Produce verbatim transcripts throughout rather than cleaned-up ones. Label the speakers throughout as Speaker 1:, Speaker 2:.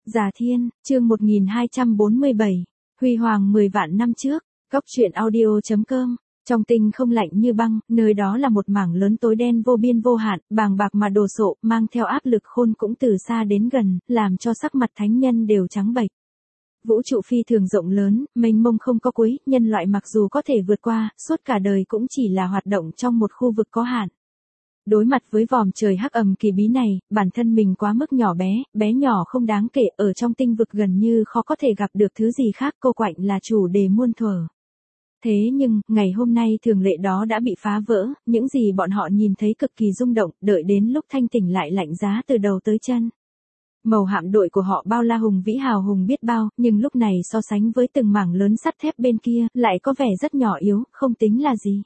Speaker 1: Già Thiên, chương một nghìn hai trăm bốn mươi bảy, Huy Hoàng mười vạn năm trước, Cốc truyện audio.com. Trong tinh không lạnh như băng, nơi đó là một mảng lớn tối đen vô biên vô hạn, bàng bạc mà đồ sộ, mang theo áp lực khôn cũng từ xa đến gần, làm cho sắc mặt thánh nhân đều trắng bệch. Vũ trụ phi thường rộng lớn, mênh mông không có cuối, nhân loại mặc dù có thể vượt qua, suốt cả đời cũng chỉ là hoạt động trong một khu vực có hạn. Đối mặt với vòm trời hắc ầm kỳ bí này, bản thân mình quá mức nhỏ bé, bé nhỏ không đáng kể, ở trong tinh vực gần như khó có thể gặp được thứ gì khác, cô quạnh là chủ đề muôn thuở. Thế nhưng, ngày hôm nay thường lệ đó đã bị phá vỡ, những gì bọn họ nhìn thấy cực kỳ rung động, đợi đến lúc thanh tỉnh lại lạnh giá từ đầu tới chân. Màu hạm đội của họ bao la hùng vĩ hào hùng biết bao, nhưng lúc này so sánh với từng mảng lớn sắt thép bên kia, lại có vẻ rất nhỏ yếu, không tính là gì.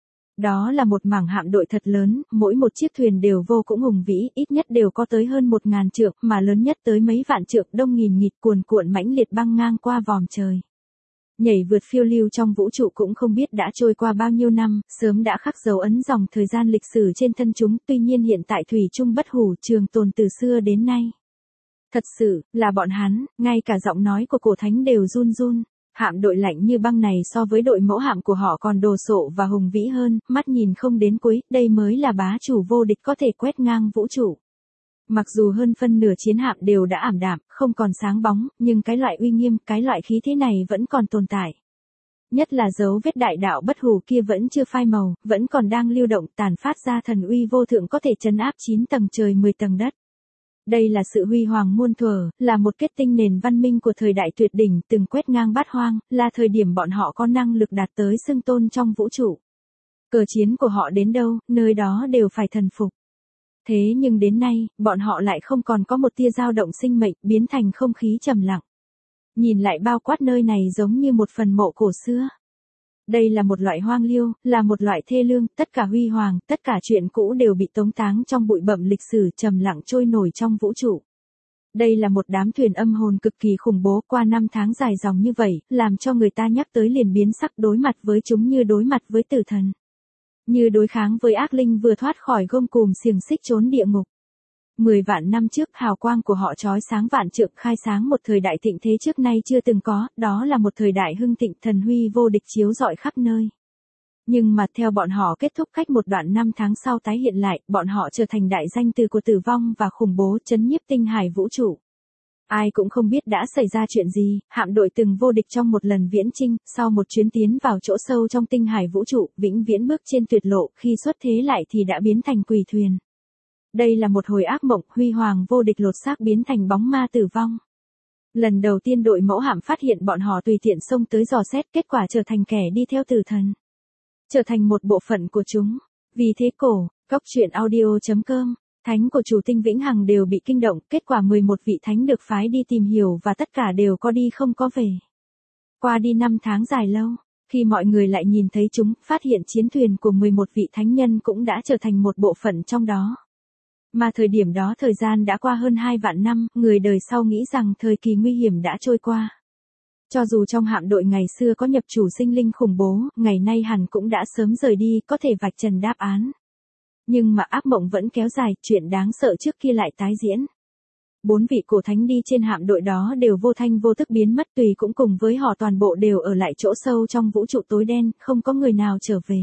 Speaker 1: Đó là một mảng hạm đội thật lớn, mỗi một chiếc thuyền đều vô cùng hùng vĩ, ít nhất đều có tới hơn một ngàn trượng, mà lớn nhất tới mấy vạn trượng, đông nghìn nghịt cuồn cuộn mãnh liệt băng ngang qua vòm trời. Nhảy vượt phiêu lưu trong vũ trụ cũng không biết đã trôi qua bao nhiêu năm, sớm đã khắc dấu ấn dòng thời gian lịch sử trên thân chúng, tuy nhiên hiện tại thủy chung bất hủ, trường tồn từ xưa đến nay. Thật sự, là bọn hắn, ngay cả giọng nói của cổ thánh đều run run. Hạm đội lạnh như băng này so với đội mẫu hạm của họ còn đồ sộ và hùng vĩ hơn, mắt nhìn không đến cuối, đây mới là bá chủ vô địch có thể quét ngang vũ trụ. Mặc dù hơn phân nửa chiến hạm đều đã ảm đạm, không còn sáng bóng, nhưng cái loại uy nghiêm, cái loại khí thế này vẫn còn tồn tại. Nhất là dấu vết đại đạo bất hủ kia vẫn chưa phai màu, vẫn còn đang lưu động, tàn phát ra thần uy vô thượng có thể trấn áp chín tầng trời mười tầng đất. Đây là sự huy hoàng muôn thuở, là một kết tinh nền văn minh của thời đại tuyệt đỉnh, từng quét ngang bát hoang, là thời điểm bọn họ có năng lực đạt tới xưng tôn trong vũ trụ. Cờ chiến của họ đến đâu, nơi đó đều phải thần phục. Thế nhưng đến nay, bọn họ lại không còn có một tia dao động sinh mệnh, biến thành không khí trầm lặng. Nhìn lại bao quát nơi này giống như một phần mộ cổ xưa. Đây là một loại hoang liêu, là một loại thê lương, tất cả huy hoàng, tất cả chuyện cũ đều bị tống táng trong bụi bặm lịch sử trầm lặng trôi nổi trong vũ trụ. Đây là một đám thuyền âm hồn cực kỳ khủng bố, qua năm tháng dài dòng như vậy, làm cho người ta nhắc tới liền biến sắc, đối mặt với chúng như đối mặt với tử thần. Như đối kháng với ác linh vừa thoát khỏi gông cùm xiềng xích trốn địa ngục. Mười vạn năm trước, hào quang của họ chói sáng vạn trượng, khai sáng một thời đại thịnh thế trước nay chưa từng có, đó là một thời đại hưng thịnh, thần huy vô địch chiếu rọi khắp nơi. Nhưng mà theo bọn họ kết thúc cách một đoạn năm tháng sau tái hiện lại, bọn họ trở thành đại danh từ của tử vong và khủng bố chấn nhiếp tinh hải vũ trụ. Ai cũng không biết đã xảy ra chuyện gì, hạm đội từng vô địch trong một lần viễn chinh, sau một chuyến tiến vào chỗ sâu trong tinh hải vũ trụ, vĩnh viễn bước trên tuyệt lộ, khi xuất thế lại thì đã biến thành quỷ thuyền. Đây là một hồi ác mộng, huy hoàng vô địch lột xác biến thành bóng ma tử vong. Lần đầu tiên đội mẫu hạm phát hiện bọn họ tùy tiện xông tới dò xét, kết quả trở thành kẻ đi theo tử thần. Trở thành một bộ phận của chúng. Vì thế cổ, Cốc truyện audio.com, thánh của chủ tinh vĩnh hằng đều bị kinh động, kết quả mười một vị thánh được phái đi tìm hiểu và tất cả đều có đi không có về. Qua đi năm tháng dài lâu, khi mọi người lại nhìn thấy chúng, phát hiện chiến thuyền của mười một vị thánh nhân cũng đã trở thành một bộ phận trong đó. Mà thời điểm đó thời gian đã qua hơn hai vạn năm, người đời sau nghĩ rằng thời kỳ nguy hiểm đã trôi qua. Cho dù trong hạm đội ngày xưa có nhập chủ sinh linh khủng bố, ngày nay hẳn cũng đã sớm rời đi, có thể vạch trần đáp án. Nhưng mà ác mộng vẫn kéo dài, chuyện đáng sợ trước kia lại tái diễn. Bốn vị cổ thánh đi trên hạm đội đó đều vô thanh vô tức biến mất, tùy cũng cùng với họ toàn bộ đều ở lại chỗ sâu trong vũ trụ tối đen, không có người nào trở về.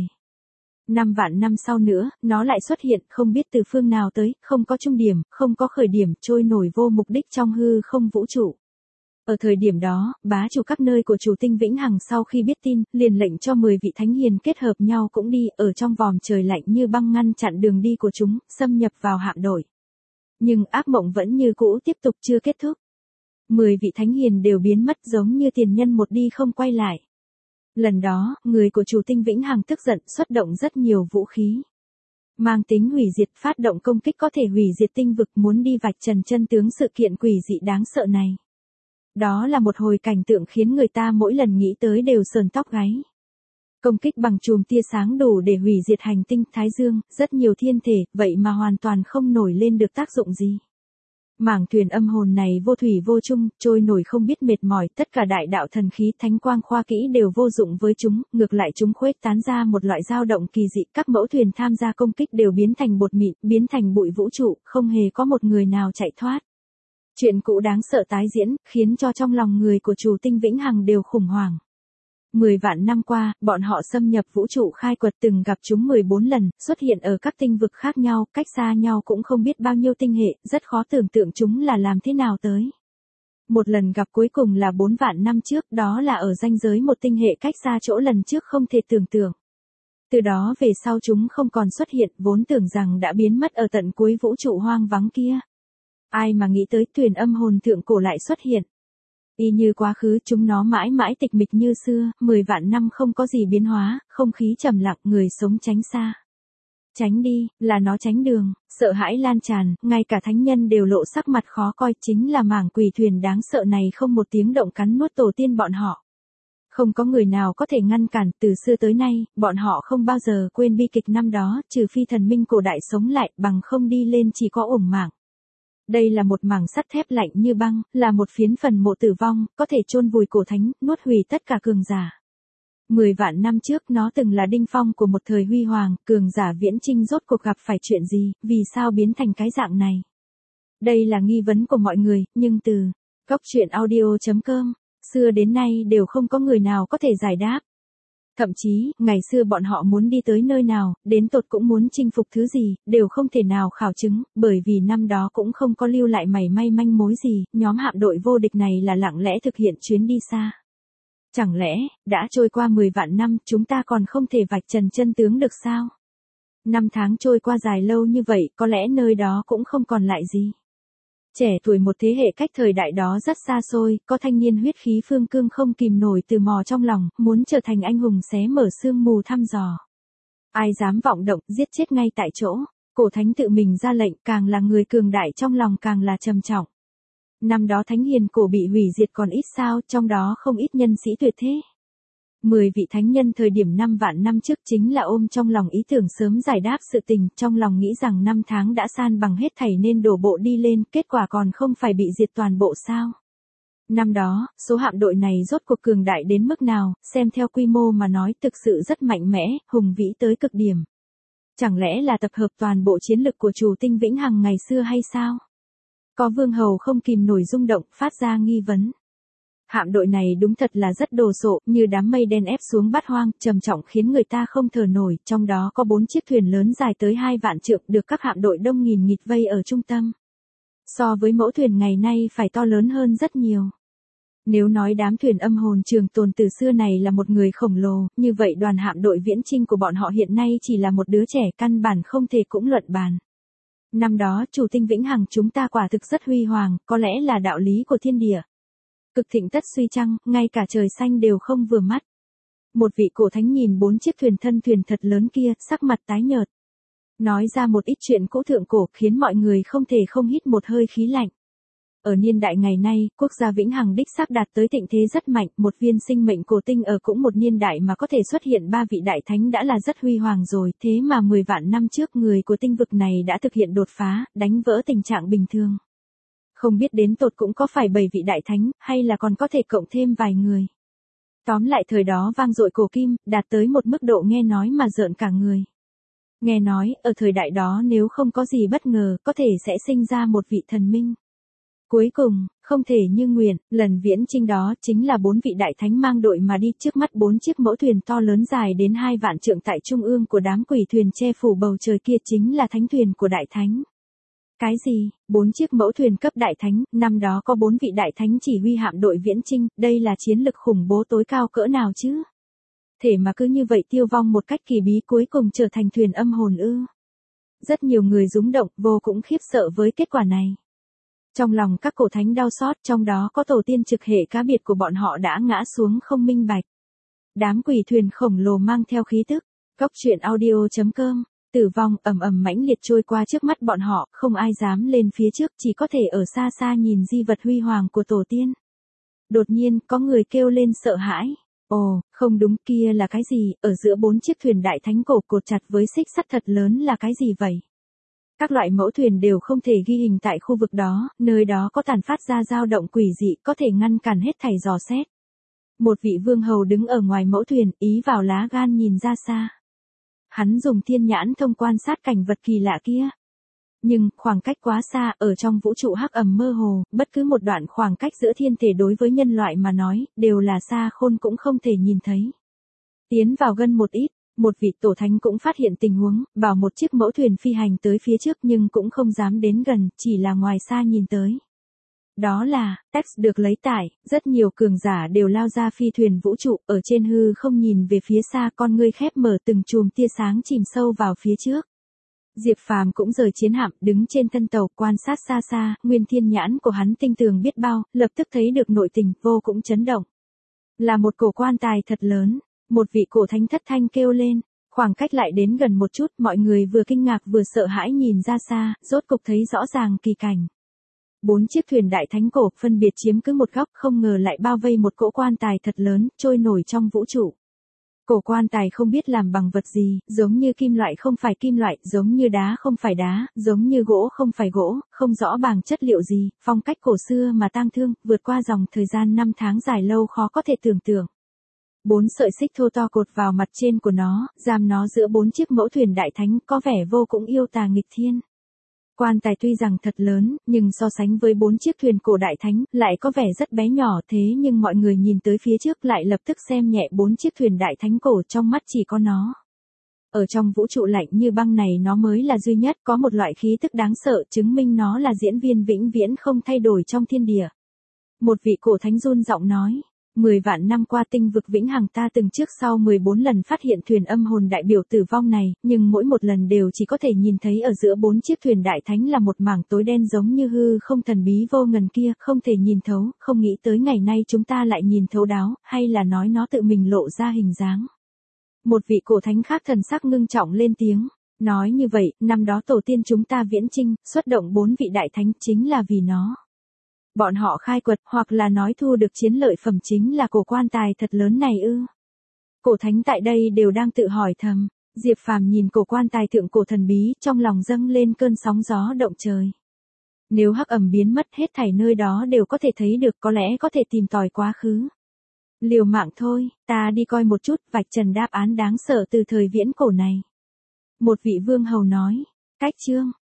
Speaker 1: Năm vạn năm sau nữa, nó lại xuất hiện, không biết từ phương nào tới, không có trung điểm, không có khởi điểm, trôi nổi vô mục đích trong hư không vũ trụ. Ở thời điểm đó, bá chủ các nơi của chủ tinh vĩnh hằng sau khi biết tin, liền lệnh cho mười vị thánh hiền kết hợp nhau cũng đi, ở trong vòm trời lạnh như băng ngăn chặn đường đi của chúng, xâm nhập vào hạm đội. Nhưng ác mộng vẫn như cũ tiếp tục chưa kết thúc. Mười vị thánh hiền đều biến mất giống như tiền nhân một đi không quay lại. Lần đó, người của chủ tinh vĩnh hằng tức giận xuất động rất nhiều vũ khí. Mang tính hủy diệt, phát động công kích có thể hủy diệt tinh vực, muốn đi vạch trần chân tướng sự kiện quỷ dị đáng sợ này. Đó là một hồi cảnh tượng khiến người ta mỗi lần nghĩ tới đều sờn tóc gáy. Công kích bằng chùm tia sáng đủ để hủy diệt hành tinh Thái Dương, rất nhiều thiên thể, vậy mà hoàn toàn không nổi lên được tác dụng gì. Mảng thuyền âm hồn này vô thủy vô chung, trôi nổi không biết mệt mỏi, tất cả đại đạo thần khí, thánh quang khoa kỹ đều vô dụng với chúng, ngược lại chúng khuếch tán ra một loại dao động kỳ dị, các mẫu thuyền tham gia công kích đều biến thành bột mịn, biến thành bụi vũ trụ, không hề có một người nào chạy thoát. Chuyện cũ đáng sợ tái diễn, khiến cho trong lòng người của Trù Tinh Vĩnh Hằng đều khủng hoảng. Mười vạn năm qua, bọn họ xâm nhập vũ trụ khai quật từng gặp chúng mười bốn lần, xuất hiện ở các tinh vực khác nhau, cách xa nhau cũng không biết bao nhiêu tinh hệ, rất khó tưởng tượng chúng là làm thế nào tới. Một lần gặp cuối cùng là bốn vạn năm trước, đó là ở ranh giới một tinh hệ cách xa chỗ lần trước không thể tưởng tượng. Từ đó về sau chúng không còn xuất hiện, vốn tưởng rằng đã biến mất ở tận cuối vũ trụ hoang vắng kia. Ai mà nghĩ tới thuyền âm hồn thượng cổ lại xuất hiện. Y như quá khứ chúng nó mãi mãi tịch mịch như xưa, mười vạn năm không có gì biến hóa, không khí trầm lặng, người sống tránh xa. Tránh đi, là nó tránh đường, sợ hãi lan tràn, ngay cả thánh nhân đều lộ sắc mặt khó coi, chính là mảng quỷ thuyền đáng sợ này không một tiếng động cắn nuốt tổ tiên bọn họ. Không có người nào có thể ngăn cản, từ xưa tới nay, bọn họ không bao giờ quên bi kịch năm đó, trừ phi thần minh cổ đại sống lại, bằng không đi lên chỉ có uổng mạng. Đây là một mảng sắt thép lạnh như băng, là một phiến phần mộ tử vong, có thể chôn vùi cổ thánh, nuốt hủy tất cả cường giả. Mười vạn năm trước nó từng là đỉnh phong của một thời huy hoàng, cường giả viễn chinh rốt cuộc gặp phải chuyện gì, vì sao biến thành cái dạng này? Đây là nghi vấn của mọi người, nhưng từ góc truyện audio chấm com, xưa đến nay đều không có người nào có thể giải đáp. Thậm chí, ngày xưa bọn họ muốn đi tới nơi nào, đến tột cũng muốn chinh phục thứ gì, đều không thể nào khảo chứng, bởi vì năm đó cũng không có lưu lại mảy may manh mối gì, nhóm hạm đội vô địch này là lặng lẽ thực hiện chuyến đi xa. Chẳng lẽ, đã trôi qua mười vạn năm, chúng ta còn không thể vạch trần chân tướng được sao? Năm tháng trôi qua dài lâu như vậy, có lẽ nơi đó cũng không còn lại gì. Trẻ tuổi một thế hệ cách thời đại đó rất xa xôi, có thanh niên huyết khí phương cương không kìm nổi từ mò trong lòng, muốn trở thành anh hùng xé mở sương mù thăm dò. Ai dám vọng động, giết chết ngay tại chỗ, cổ thánh tự mình ra lệnh, càng là người cường đại trong lòng càng là trầm trọng. Năm đó thánh hiền cổ bị hủy diệt còn ít sao, trong đó không ít nhân sĩ tuyệt thế. Mười vị thánh nhân thời điểm năm vạn năm trước chính là ôm trong lòng ý tưởng sớm giải đáp sự tình, trong lòng nghĩ rằng năm tháng đã san bằng hết thảy nên đổ bộ đi lên, kết quả còn không phải bị diệt toàn bộ sao. Năm đó, số hạm đội này rốt cuộc cường đại đến mức nào, xem theo quy mô mà nói thực sự rất mạnh mẽ, hùng vĩ tới cực điểm. Chẳng lẽ là tập hợp toàn bộ chiến lực của Trù Tinh Vĩnh Hằng ngày xưa hay sao? Có vương hầu không kìm nổi rung động, phát ra nghi vấn. Hạm đội này đúng thật là rất đồ sộ, như đám mây đen ép xuống bát hoang, trầm trọng khiến người ta không thở nổi, trong đó có bốn chiếc thuyền lớn dài tới hai vạn trượng được các hạm đội đông nghìn nghịt vây ở trung tâm. So với mẫu thuyền ngày nay phải to lớn hơn rất nhiều. Nếu nói đám thuyền âm hồn trường tồn từ xưa này là một người khổng lồ, như vậy đoàn hạm đội viễn chinh của bọn họ hiện nay chỉ là một đứa trẻ căn bản không thể cũng luận bàn. Năm đó Trù Tinh Vĩnh Hằng chúng ta quả thực rất huy hoàng, có lẽ là đạo lý của thiên địa. Cực thịnh tất suy chăng, ngay cả trời xanh đều không vừa mắt. Một vị cổ thánh nhìn bốn chiếc thuyền thân thuyền thật lớn kia, sắc mặt tái nhợt. Nói ra một ít chuyện cũ thượng cổ khiến mọi người không thể không hít một hơi khí lạnh. Ở niên đại ngày nay, quốc gia Vĩnh Hằng đích xác đạt tới thịnh thế rất mạnh, một viên sinh mệnh cổ tinh ở cũng một niên đại mà có thể xuất hiện ba vị đại thánh đã là rất huy hoàng rồi, thế mà mười vạn năm trước người của tinh vực này đã thực hiện đột phá, đánh vỡ tình trạng bình thường. Không biết đến tột cũng có phải bảy vị đại thánh, hay là còn có thể cộng thêm vài người. Tóm lại thời đó vang dội cổ kim, đạt tới một mức độ nghe nói mà rợn cả người. Nghe nói, ở thời đại đó nếu không có gì bất ngờ, có thể sẽ sinh ra một vị thần minh. Cuối cùng, không thể như nguyện, lần viễn chinh đó chính là bốn vị đại thánh mang đội mà đi, trước mắt bốn chiếc mẫu thuyền to lớn dài đến hai vạn trượng tại trung ương của đám quỷ thuyền che phủ bầu trời kia chính là thánh thuyền của đại thánh. Cái gì, bốn chiếc mẫu thuyền cấp đại thánh, năm đó có bốn vị đại thánh chỉ huy hạm đội viễn chinh, đây là chiến lực khủng bố tối cao cỡ nào chứ? Thể mà cứ như vậy tiêu vong một cách kỳ bí cuối cùng trở thành thuyền âm hồn ư? Rất nhiều người rúng động, vô cũng khiếp sợ với kết quả này. Trong lòng các cổ thánh đau xót, trong đó có tổ tiên trực hệ cá biệt của bọn họ đã ngã xuống không minh bạch. Đám quỷ thuyền khổng lồ mang theo khí tức, góc truyện audio chấm com. Tử vong ầm ầm mãnh liệt trôi qua trước mắt bọn họ, không ai dám lên phía trước, chỉ có thể ở xa xa nhìn di vật huy hoàng của tổ tiên. Đột nhiên, có người kêu lên sợ hãi. Ồ, không đúng, kia là cái gì, ở giữa bốn chiếc thuyền đại thánh cổ cột chặt với xích sắt thật lớn là cái gì vậy? Các loại mẫu thuyền đều không thể ghi hình tại khu vực đó, nơi đó có tàn phát ra dao động quỷ dị, có thể ngăn cản hết thảy dò xét. Một vị vương hầu đứng ở ngoài mẫu thuyền, ý vào lá gan nhìn ra xa. Hắn dùng thiên nhãn thông quan sát cảnh vật kỳ lạ kia. nhưng khoảng cách quá xa, ở trong vũ trụ hắc ầm mơ hồ, bất cứ một đoạn khoảng cách giữa thiên thể đối với nhân loại mà nói, đều là xa khôn cũng không thể nhìn thấy. Tiến vào gần một ít, một vị tổ thánh cũng phát hiện tình huống, bảo một chiếc mẫu thuyền phi hành tới phía trước nhưng cũng không dám đến gần, chỉ là ngoài xa nhìn tới. Đó là, text được lấy tải, rất nhiều cường giả đều lao ra phi thuyền vũ trụ, ở trên hư không nhìn về phía xa, con ngươi khép mở từng chùm tia sáng chìm sâu vào phía trước. Diệp Phàm cũng rời chiến hạm, đứng trên thân tàu, quan sát xa xa, nguyên thiên nhãn của hắn tinh tường biết bao, lập tức thấy được nội tình, vô cũng chấn động. Là một cổ quan tài thật lớn, một vị cổ thánh thất thanh kêu lên, khoảng cách lại đến gần một chút, mọi người vừa kinh ngạc vừa sợ hãi nhìn ra xa, rốt cục thấy rõ ràng kỳ cảnh. Bốn chiếc thuyền đại thánh cổ phân biệt chiếm cứ một góc, không ngờ lại bao vây một cỗ quan tài thật lớn, trôi nổi trong vũ trụ. Cổ quan tài không biết làm bằng vật gì, giống như kim loại không phải kim loại, giống như đá không phải đá, giống như gỗ không phải gỗ, không rõ bằng chất liệu gì, phong cách cổ xưa mà tang thương, vượt qua dòng thời gian năm tháng dài lâu khó có thể tưởng tượng. Bốn sợi xích thô to cột vào mặt trên của nó, giam nó giữa bốn chiếc mẫu thuyền đại thánh, có vẻ vô cùng yêu tà nghịch thiên. Quan tài tuy rằng thật lớn, nhưng so sánh với bốn chiếc thuyền cổ đại thánh, lại có vẻ rất bé nhỏ, thế nhưng mọi người nhìn tới phía trước lại lập tức xem nhẹ bốn chiếc thuyền đại thánh cổ, trong mắt chỉ có nó. Ở trong vũ trụ lạnh như băng này nó mới là duy nhất, có một loại khí tức đáng sợ, chứng minh nó là diễn viên vĩnh viễn không thay đổi trong thiên địa. Một vị cổ thánh run giọng nói. Mười vạn năm qua tinh vực vĩnh hằng ta từng trước sau mười bốn lần phát hiện thuyền âm hồn đại biểu tử vong này, nhưng mỗi một lần đều chỉ có thể nhìn thấy ở giữa bốn chiếc thuyền đại thánh là một mảng tối đen giống như hư không thần bí vô ngần kia, không thể nhìn thấu, không nghĩ tới ngày nay chúng ta lại nhìn thấu đáo, hay là nói nó tự mình lộ ra hình dáng. Một vị cổ thánh khác thần sắc ngưng trọng lên tiếng, nói như vậy, năm đó tổ tiên chúng ta viễn chinh, xuất động bốn vị đại thánh chính là vì nó. Bọn họ khai quật, hoặc là nói thu được chiến lợi phẩm chính là cổ quan tài thật lớn này ư. Cổ thánh tại đây đều đang tự hỏi thầm, Diệp Phàm nhìn cổ quan tài thượng cổ thần bí, trong lòng dâng lên cơn sóng gió động trời. Nếu hắc ẩm biến mất hết thảy nơi đó đều có thể thấy được, có lẽ có thể tìm tòi quá khứ. Liều mạng thôi, ta đi coi một chút, vạch trần đáp án đáng sợ từ thời viễn cổ này. Một vị vương hầu nói, cách chương.